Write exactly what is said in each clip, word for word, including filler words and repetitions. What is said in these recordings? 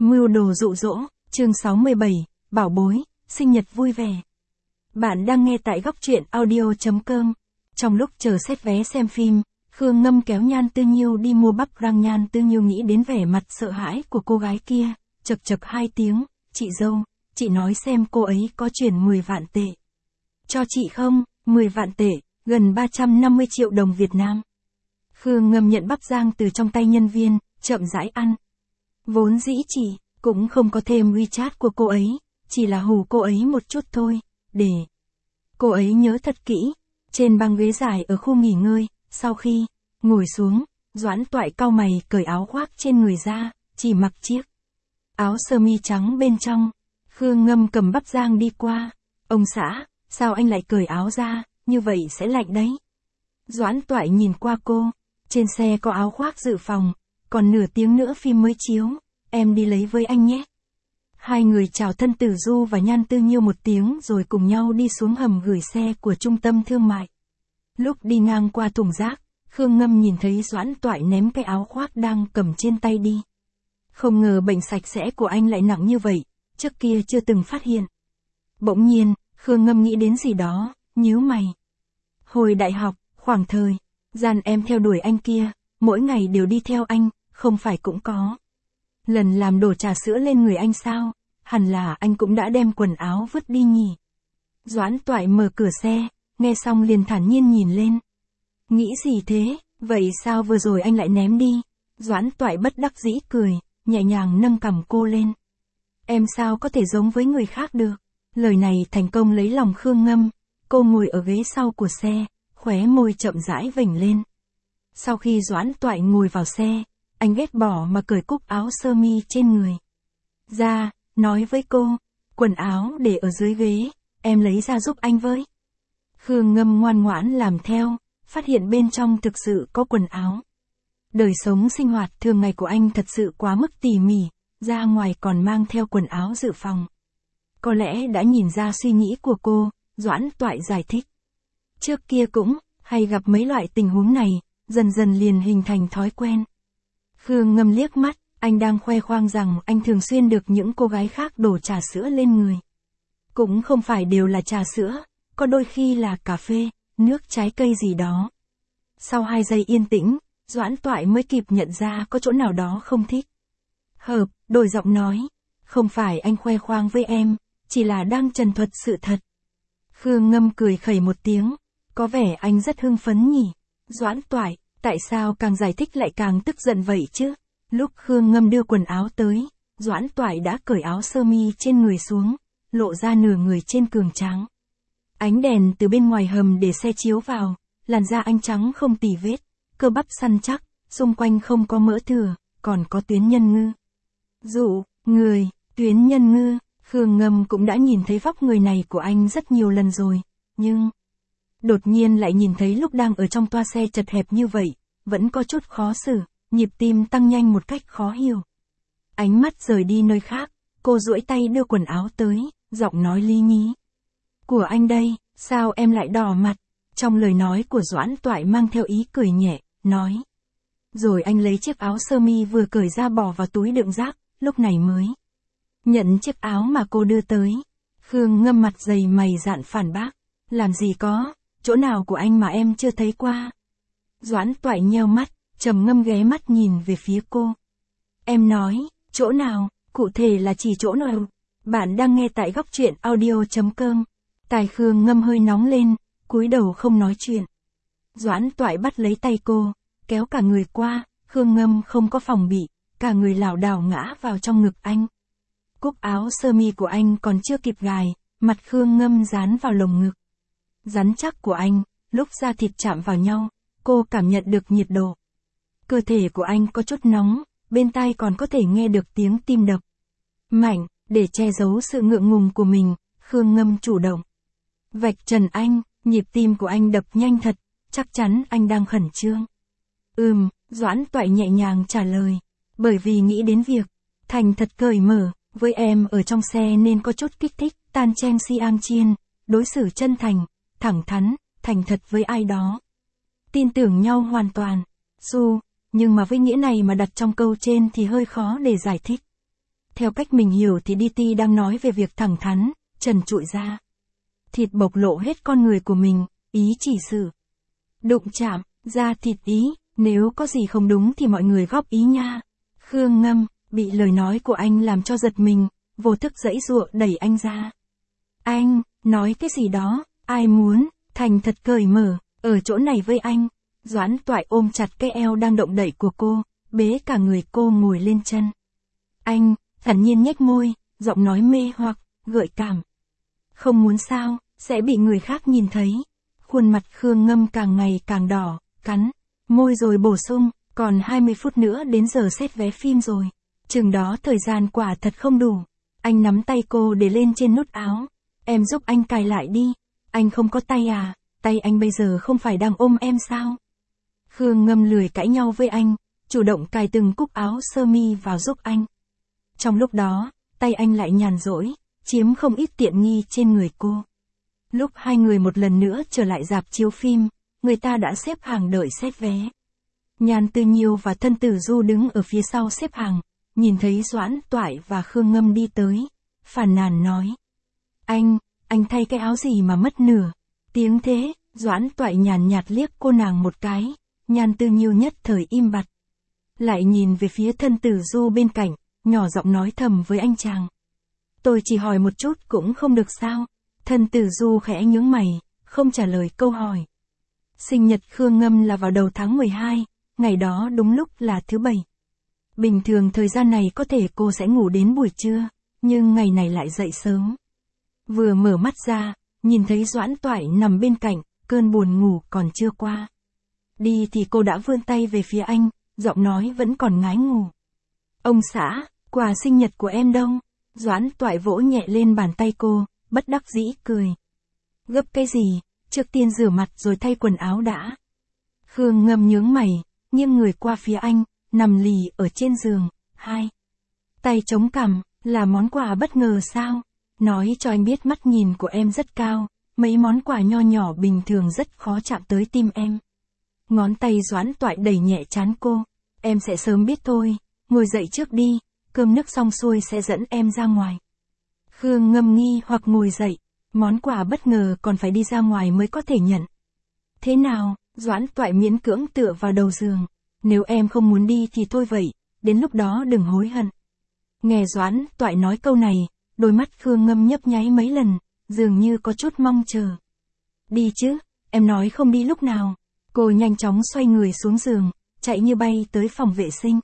Mưu đồ dụ dỗ, chương sáu mươi bảy, bảo bối, sinh nhật vui vẻ. Bạn đang nghe tại góc truyện audio chấm com. Trong lúc chờ xét vé xem phim, Khương Ngâm kéo Nhan Tư Nhiêu đi mua bắp rang. Nhan Tư Nhiêu nghĩ đến vẻ mặt sợ hãi của cô gái kia, chật chật hai tiếng, chị dâu, chị nói xem cô ấy có chuyển mười vạn tệ. Cho chị không, mười vạn tệ, gần ba trăm năm mươi triệu đồng Việt Nam. Khương Ngâm nhận bắp rang từ trong tay nhân viên, chậm rãi ăn. Vốn dĩ chị cũng không có thêm WeChat của cô ấy, chỉ là hù cô ấy một chút thôi, để cô ấy nhớ thật kỹ. Trên băng ghế dài ở khu nghỉ ngơi, sau khi ngồi xuống, Doãn Toại cau mày cởi áo khoác trên người ra, chỉ mặc chiếc áo sơ mi trắng bên trong. Khương Ngâm cầm bắp rang đi qua. Ông xã, sao anh lại cởi áo ra, như vậy sẽ lạnh đấy. Doãn Toại nhìn qua cô, trên xe có áo khoác dự phòng, còn nửa tiếng nữa phim mới chiếu, em đi lấy với anh nhé. Hai người chào thân Tử Du và Nhan Tư Nhiêu một tiếng rồi cùng nhau đi xuống hầm gửi xe của trung tâm thương mại. Lúc đi ngang qua thùng rác, Khương Ngâm nhìn thấy Doãn Toại ném cái áo khoác đang cầm trên tay đi. Không ngờ bệnh sạch sẽ của anh lại nặng như vậy, trước kia chưa từng phát hiện. Bỗng nhiên, Khương Ngâm nghĩ đến gì đó, nhíu mày. Hồi đại học, khoảng thời gian em theo đuổi anh kia, mỗi ngày đều đi theo anh, không phải cũng có lần làm đổ trà sữa lên người anh sao, hẳn là anh cũng đã đem quần áo vứt đi nhỉ. Doãn Toại mở cửa xe, nghe xong liền thản nhiên nhìn lên. Nghĩ gì thế, vậy sao vừa rồi anh lại ném đi? Doãn Toại bất đắc dĩ cười, nhẹ nhàng nâng cằm cô lên. Em sao có thể giống với người khác được? Lời này thành công lấy lòng Khương Ngâm. Cô ngồi ở ghế sau của xe, khóe môi chậm rãi vểnh lên. Sau khi Doãn Toại ngồi vào xe, anh ghét bỏ mà cởi cúc áo sơ mi trên người ra, nói với cô, quần áo để ở dưới ghế, em lấy ra giúp anh với. Khương Ngâm ngoan ngoãn làm theo, phát hiện bên trong thực sự có quần áo. Đời sống sinh hoạt thường ngày của anh thật sự quá mức tỉ mỉ, ra ngoài còn mang theo quần áo dự phòng. Có lẽ đã nhìn ra suy nghĩ của cô, Doãn Toại giải thích. Trước kia cũng hay gặp mấy loại tình huống này, dần dần liền hình thành thói quen. Khương Ngâm liếc mắt, anh đang khoe khoang rằng anh thường xuyên được những cô gái khác đổ trà sữa lên người. Cũng không phải đều là trà sữa, có đôi khi là cà phê, nước trái cây gì đó. Sau hai giây yên tĩnh, Doãn Toại mới kịp nhận ra có chỗ nào đó không thích. Hợp, đổi giọng nói, không phải anh khoe khoang với em, chỉ là đang trần thuật sự thật. Khương Ngâm cười khẩy một tiếng, có vẻ anh rất hưng phấn nhỉ. Doãn Toại, tại sao càng giải thích lại càng tức giận vậy chứ? Lúc Khương Ngâm đưa quần áo tới, Doãn Toại đã cởi áo sơ mi trên người xuống, lộ ra nửa người trên cường tráng. Ánh đèn từ bên ngoài hầm để xe chiếu vào, làn da anh trắng không tì vết, cơ bắp săn chắc, xung quanh không có mỡ thừa, còn có tuyến nhân ngư. Dụ, người, tuyến nhân ngư, Khương Ngâm cũng đã nhìn thấy vóc người này của anh rất nhiều lần rồi, nhưng đột nhiên lại nhìn thấy lúc đang ở trong toa xe chật hẹp như vậy, vẫn có chút khó xử, nhịp tim tăng nhanh một cách khó hiểu. Ánh mắt rời đi nơi khác, cô duỗi tay đưa quần áo tới, giọng nói lý nhí. Của anh đây, sao em lại đỏ mặt? Trong lời nói của Doãn Toại mang theo ý cười nhẹ, nói. Rồi anh lấy chiếc áo sơ mi vừa cởi ra bỏ vào túi đựng rác, lúc này mới nhận chiếc áo mà cô đưa tới. Khương Ngâm mặt dày mày dạn phản bác. Làm gì có, chỗ nào của anh mà em chưa thấy qua? Doãn Toại nheo mắt, trầm ngâm ghé mắt nhìn về phía cô. Em nói, chỗ nào, cụ thể là chỉ chỗ nào? Bạn đang nghe tại góc truyện audio chấm com. Tai Khương Ngâm hơi nóng lên, cúi đầu không nói chuyện. Doãn Toại bắt lấy tay cô, kéo cả người qua, Khương Ngâm không có phòng bị, cả người lảo đảo ngã vào trong ngực anh. Cúc áo sơ mi của anh còn chưa kịp gài, mặt Khương Ngâm dán vào lồng ngực rắn chắc của anh, lúc da thịt chạm vào nhau, cô cảm nhận được nhiệt độ. Cơ thể của anh có chút nóng, bên tai còn có thể nghe được tiếng tim đập mạnh, để che giấu sự ngượng ngùng của mình, Khương Ngâm chủ động vạch trần anh, nhịp tim của anh đập nhanh thật, chắc chắn anh đang khẩn trương. Ừm, Doãn Toại nhẹ nhàng trả lời, bởi vì nghĩ đến việc thành thật cởi mở với em ở trong xe nên có chút kích thích. Tan Chen Siang Chien, đối xử chân thành, thẳng thắn, thành thật với ai đó. Tin tưởng nhau hoàn toàn. Su, nhưng mà với nghĩa này mà đặt trong câu trên thì hơi khó để giải thích. Theo cách mình hiểu thì đê tê đang nói về việc thẳng thắn, trần trụi ra. Thịt bộc lộ hết con người của mình, ý chỉ sự. Đụng chạm, da thịt ý, nếu có gì không đúng thì mọi người góp ý nha. Khương Ngâm, bị lời nói của anh làm cho giật mình, vô thức giãy giụa đẩy anh ra. Anh, nói cái gì đó, ai muốn, thành thật cởi mở, ở chỗ này với anh. Doãn Toại ôm chặt cái eo đang động đậy của cô, bế cả người cô ngồi lên chân. Anh, thản nhiên nhếch môi, giọng nói mê hoặc, gợi cảm. Không muốn sao, sẽ bị người khác nhìn thấy. Khuôn mặt Khương Ngâm càng ngày càng đỏ, cắn môi rồi bổ sung, còn hai mươi phút nữa đến giờ xét vé phim rồi. Chừng đó thời gian quả thật không đủ. Anh nắm tay cô để lên trên nút áo. Em giúp anh cài lại đi. Anh không có tay à, tay anh bây giờ không phải đang ôm em sao? Khương Ngâm lười cãi nhau với anh, chủ động cài từng cúc áo sơ mi vào giúp anh. Trong lúc đó, tay anh lại nhàn rỗi, chiếm không ít tiện nghi trên người cô. Lúc hai người một lần nữa trở lại rạp chiếu phim, người ta đã xếp hàng đợi xét vé. Nhan Tư Nhiêu và Thân Tử Du đứng ở phía sau xếp hàng, nhìn thấy Doãn Toại và Khương Ngâm đi tới, phàn nàn nói. Anh, anh thay cái áo gì mà mất nửa. Tiếng thế, Doãn Toại nhàn nhạt liếc cô nàng một cái, Nhan Tư Nhiêu nhất thời im bặt. Lại nhìn về phía Thân Tử Du bên cạnh, nhỏ giọng nói thầm với anh chàng. Tôi chỉ hỏi một chút cũng không được sao? Thân Tử Du khẽ nhướng mày, không trả lời câu hỏi. Sinh nhật Khương Ngâm là vào đầu tháng mười hai, ngày đó đúng lúc là thứ bảy. Bình thường thời gian này có thể cô sẽ ngủ đến buổi trưa, nhưng ngày này lại dậy sớm. Vừa mở mắt ra, nhìn thấy Doãn Toại nằm bên cạnh, cơn buồn ngủ còn chưa qua. Đi thì cô đã vươn tay về phía anh, giọng nói vẫn còn ngái ngủ. Ông xã, quà sinh nhật của em đâu? Doãn Toại vỗ nhẹ lên bàn tay cô, bất đắc dĩ cười. Gấp cái gì, trước tiên rửa mặt rồi thay quần áo đã. Khương Ngâm nhướng mày, nghiêng người qua phía anh, nằm lì ở trên giường, hai tay chống cằm, là món quà bất ngờ sao? Nói cho anh biết mắt nhìn của em rất cao, mấy món quà nho nhỏ bình thường rất khó chạm tới tim em. Ngón tay Doãn Toại đẩy nhẹ trán cô, em sẽ sớm biết thôi, ngồi dậy trước đi, cơm nước xong xuôi sẽ dẫn em ra ngoài. Khương Ngâm nghi hoặc ngồi dậy, món quà bất ngờ còn phải đi ra ngoài mới có thể nhận. Thế nào, Doãn Toại miễn cưỡng tựa vào đầu giường, nếu em không muốn đi thì thôi vậy, đến lúc đó đừng hối hận. Nghe Doãn Toại nói câu này, đôi mắt Khương Ngâm nhấp nháy mấy lần, dường như có chút mong chờ. Đi chứ, em nói không đi lúc nào. Cô nhanh chóng xoay người xuống giường, chạy như bay tới phòng vệ sinh.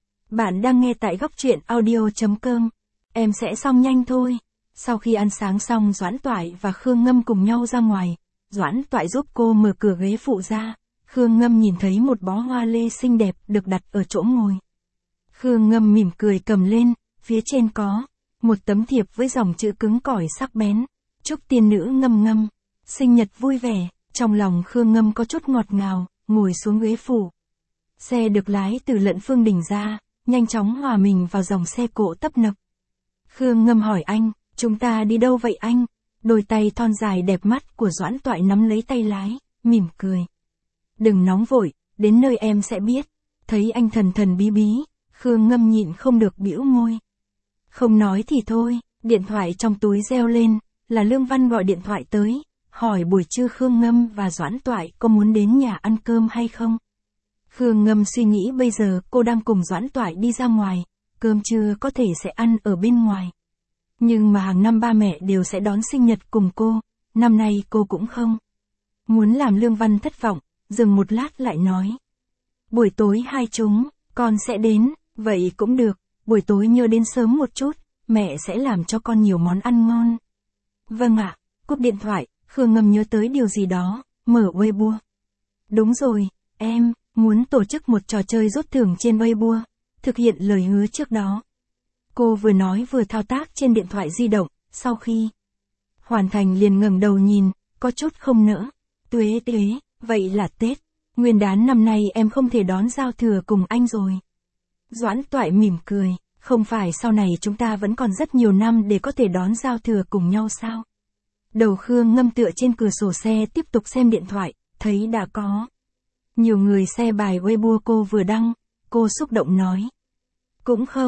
Bạn đang nghe tại góc truyện audio chấm com. Em sẽ xong nhanh thôi. Sau khi ăn sáng xong Doãn Toại và Khương Ngâm cùng nhau ra ngoài. Doãn Toại giúp cô mở cửa ghế phụ ra. Khương Ngâm nhìn thấy một bó hoa lê xinh đẹp được đặt ở chỗ ngồi. Khương Ngâm mỉm cười cầm lên, phía trên có một tấm thiệp với dòng chữ cứng cỏi sắc bén. Chúc tiên nữ Ngâm Ngâm sinh nhật vui vẻ. Trong lòng Khương Ngâm có chút ngọt ngào, ngồi xuống ghế phụ. Xe được lái từ Lận Phương Đình ra, nhanh chóng hòa mình vào dòng xe cộ tấp nập. Khương Ngâm hỏi anh, chúng ta đi đâu vậy anh? Đôi tay thon dài đẹp mắt của Doãn Toại nắm lấy tay lái, mỉm cười. Đừng nóng vội, đến nơi em sẽ biết. Thấy anh thần thần bí bí, Khương Ngâm nhịn không được bĩu môi. Không nói thì thôi, điện thoại trong túi reo lên, là Lương Văn gọi điện thoại tới. Hỏi buổi trưa Khương Ngâm và Doãn Toại có muốn đến nhà ăn cơm hay không? Khương Ngâm suy nghĩ bây giờ cô đang cùng Doãn Toại đi ra ngoài, cơm trưa có thể sẽ ăn ở bên ngoài. Nhưng mà hàng năm ba mẹ đều sẽ đón sinh nhật cùng cô, năm nay cô cũng không. Muốn làm Lương Văn thất vọng, dừng một lát lại nói. Buổi tối hai chúng, con sẽ đến, vậy cũng được, buổi tối nhớ đến sớm một chút, mẹ sẽ làm cho con nhiều món ăn ngon. Vâng ạ, cúp điện thoại. Khương Ngâm nhớ tới điều gì đó, mở Weibo. Đúng rồi, em muốn tổ chức một trò chơi rút thưởng trên Weibo, thực hiện lời hứa trước đó. Cô vừa nói vừa thao tác trên điện thoại di động, sau khi hoàn thành liền ngẩng đầu nhìn, có chút không nỡ. Tuế tuế, vậy là Tết, Nguyên đán năm nay em không thể đón giao thừa cùng anh rồi. Doãn Toại mỉm cười, không phải sau này chúng ta vẫn còn rất nhiều năm để có thể đón giao thừa cùng nhau sao? Đầu Khương Ngâm tựa trên cửa sổ xe tiếp tục xem điện thoại, thấy đã có nhiều người share bài Weibo cô vừa đăng, cô xúc động nói. Cũng không,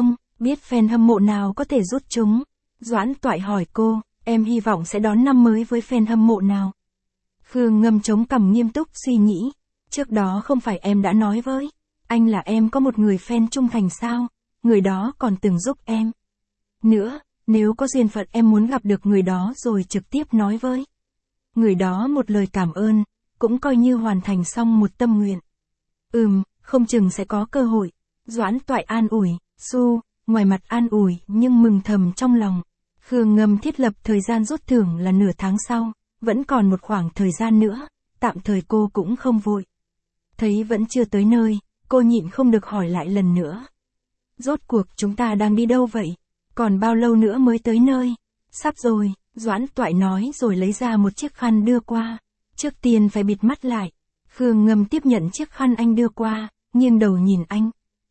Biết fan hâm mộ nào có thể rút chúng? Doãn Toại hỏi cô, em hy vọng sẽ đón năm mới với fan hâm mộ nào? Khương Ngâm chống cằm nghiêm túc suy nghĩ. Trước đó không phải em đã nói với anh là em có một người fan trung thành sao? Người đó còn từng giúp em. Nữa, nếu có duyên phận em muốn gặp được người đó rồi trực tiếp nói với người đó một lời cảm ơn, cũng coi như hoàn thành xong một tâm nguyện. Ừm, không chừng sẽ có cơ hội. Doãn Toại an ủi, Su, ngoài mặt an ủi nhưng mừng thầm trong lòng. Khương Ngâm thiết lập thời gian rút thưởng là nửa tháng sau, vẫn còn một khoảng thời gian nữa, tạm thời cô cũng không vội. Thấy vẫn chưa tới nơi, cô nhịn không được hỏi lại lần nữa. Rốt cuộc chúng ta đang đi đâu vậy? Còn bao lâu nữa mới tới nơi? Sắp rồi, Doãn Toại nói rồi lấy ra một chiếc khăn đưa qua. Trước tiên phải bịt mắt lại. Khương Ngâm tiếp nhận chiếc khăn anh đưa qua, nghiêng đầu nhìn anh.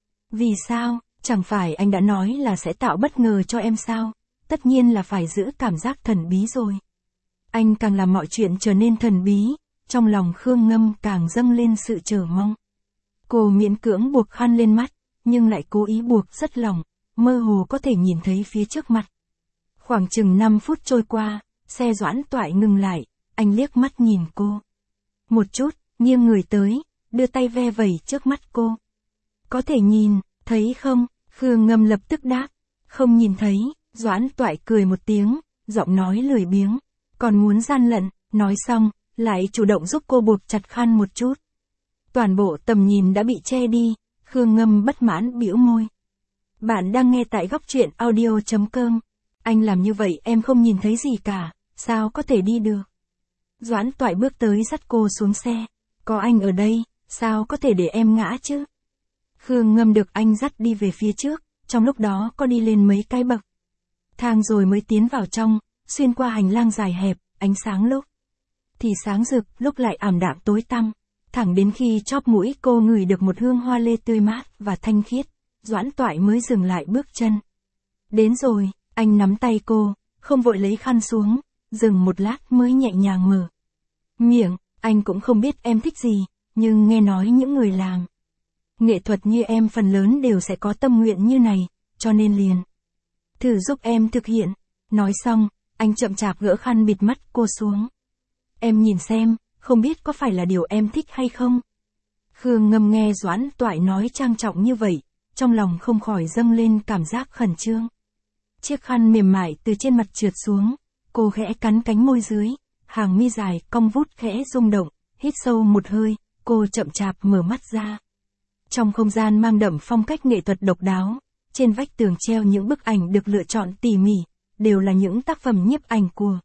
Vì sao? Chẳng phải anh đã nói là sẽ tạo bất ngờ cho em sao? Tất nhiên là phải giữ cảm giác thần bí rồi. Anh càng làm mọi chuyện trở nên thần bí, trong lòng Khương Ngâm càng dâng lên sự chờ mong. Cô miễn cưỡng buộc khăn lên mắt, nhưng lại cố ý buộc rất lỏng, mơ hồ có thể nhìn thấy phía trước mặt. Khoảng chừng năm phút trôi qua, xe Doãn Toại ngừng lại, anh liếc mắt nhìn cô. Một chút, nghiêng người tới, đưa tay ve vẩy trước mắt cô. Có thể nhìn, thấy không? Khương Ngâm lập tức đáp. Không nhìn thấy, Doãn Toại cười một tiếng, giọng nói lười biếng. Còn muốn gian lận, nói xong, lại chủ động giúp cô buộc chặt khăn một chút. Toàn bộ tầm nhìn đã bị che đi, Khương Ngâm bất mãn bĩu môi. Bạn đang nghe tại góc truyện audio chấm com. Anh làm như vậy em không nhìn thấy gì cả, sao có thể đi được? Doãn Toại bước tới dắt cô xuống xe. Có anh ở đây, sao có thể để em ngã chứ? Khương Ngâm được anh dắt đi về phía trước, trong lúc đó có đi lên mấy cái bậc thang rồi mới tiến vào trong, xuyên qua hành lang dài hẹp, ánh sáng lúc thì sáng rực, lúc lại ảm đạm tối tăm. Thẳng đến khi chóp mũi cô ngửi được một hương hoa lê tươi mát và thanh khiết, Doãn Toại mới dừng lại bước chân. Đến rồi, anh nắm tay cô, không vội lấy khăn xuống, dừng một lát mới nhẹ nhàng mở miệng. Anh cũng không biết em thích gì, nhưng nghe nói những người làm nghệ thuật như em phần lớn đều sẽ có tâm nguyện như này, cho nên liền thử giúp em thực hiện. Nói xong, anh chậm chạp gỡ khăn bịt mắt cô xuống. Em nhìn xem, không biết có phải là điều em thích hay không? Khương Ngâm nghe Doãn Toại nói trang trọng như vậy, trong lòng không khỏi dâng lên cảm giác khẩn trương. Chiếc khăn mềm mại từ trên mặt trượt xuống, cô khẽ cắn cánh môi dưới, hàng mi dài cong vút khẽ rung động, hít sâu một hơi, cô chậm chạp mở mắt ra. Trong không gian mang đậm phong cách nghệ thuật độc đáo, trên vách tường treo những bức ảnh được lựa chọn tỉ mỉ, đều là những tác phẩm nhiếp ảnh của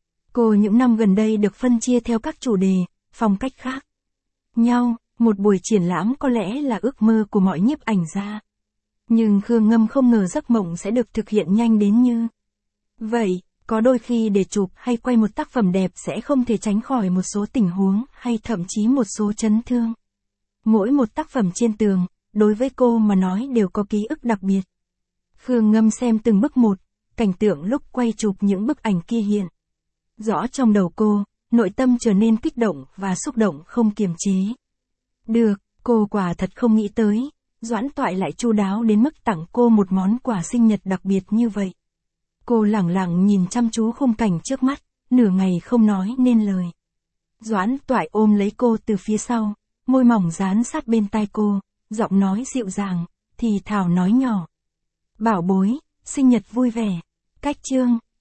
cô những năm gần đây được phân chia theo các chủ đề, phong cách khác nhau. Một buổi triển lãm có lẽ là ước mơ của mọi nhiếp ảnh gia. Nhưng Khương Ngâm không ngờ giấc mộng sẽ được thực hiện nhanh đến như vậy. Có đôi khi để chụp hay quay một tác phẩm đẹp sẽ không thể tránh khỏi một số tình huống hay thậm chí một số chấn thương. Mỗi một tác phẩm trên tường, đối với cô mà nói đều có ký ức đặc biệt. Khương Ngâm xem từng bức một, cảnh tượng lúc quay chụp những bức ảnh kia hiện rõ trong đầu cô, nội tâm trở nên kích động và xúc động không kiềm chế được. Cô quả thật không nghĩ tới, Doãn Toại lại chu đáo đến mức tặng cô một món quà sinh nhật đặc biệt như vậy. Cô lẳng lặng nhìn chăm chú khung cảnh trước mắt, nửa ngày không nói nên lời. Doãn Toại ôm lấy cô từ phía sau, môi mỏng dán sát bên tai cô, giọng nói dịu dàng, thì thào nói nhỏ. Bảo bối, sinh nhật vui vẻ. Cách chương